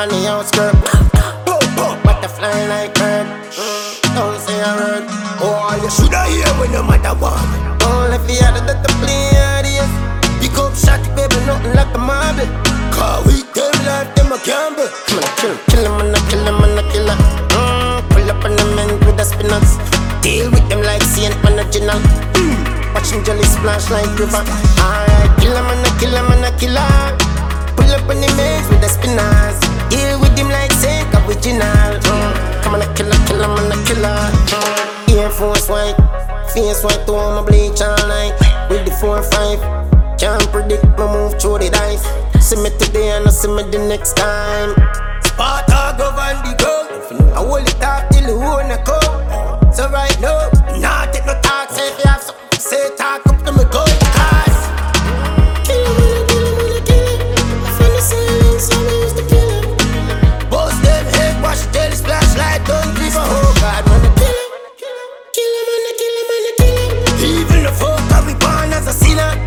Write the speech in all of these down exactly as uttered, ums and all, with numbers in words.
on the outskirt. Boom, boom, butterfly like bird. Mm, don't say a word. Oh, you shoulda hear when no matter what. Only if you had that to play audience. Pick up shot, baby, nothing like a marble. Cause we them like them a gamble. I'm gonna kill him, kill him, and I kill him, and I kill him. Mm, pull up on the men with the spinners. Deal with them like Saint Original. Mm, watch him jelly splash like river. Alright, kill him, and I kill him, and I kill him. Pull up on the men with the spinners. Deal with him like Saint Original. Mm, come on, I kill him, kill him, and I kill him. Mm, Air Force white, face white to all my bleach all night. With the four five. Can't predict my move through the dice. See me today and I see me the next time. Sparta govern the go. I hold it up till the whole na come. So right now, nah take no talk. Say if you have something, say talk up to me go. Cause kill him, wanna kill him, wanna kill him. From the silence, I used to kill him. Boss them head, wash the daily splashlight. Don't give a whole God, wanna kill him. Kill him, wanna kill him, wanna kill him. Even the folk that we born as a sinner.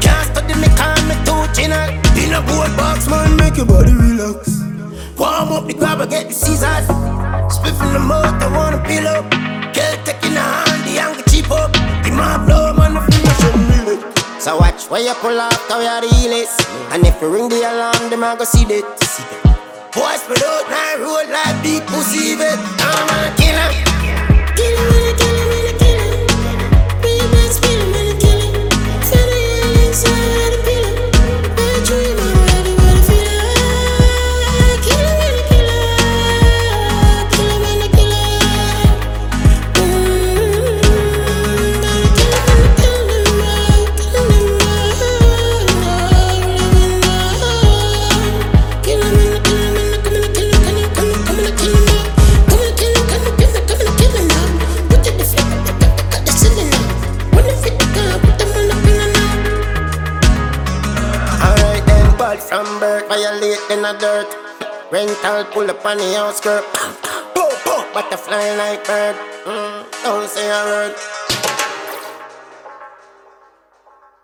In a board box, man, make your body relax. Warm up the grab and get the scissors. Spiff in the mouth, I wanna peel up. Girl taking a hand, the angle cheap up. The man blow, man, the finish up really. So watch where you pull out, how you the heelers. And if you ring the alarm, them I go see that. Boys spread out, now road like big pussy, but I'm gonna kill him. Kill him, wanna kill him, wanna kill him. Bring your back, spill him, wanna kill him. Feel the hell inside the pillow. From birth, violate in the dirt. Rental pull up on the outskirt. Boom, boom, butterfly like bird. Mm, don't say a word.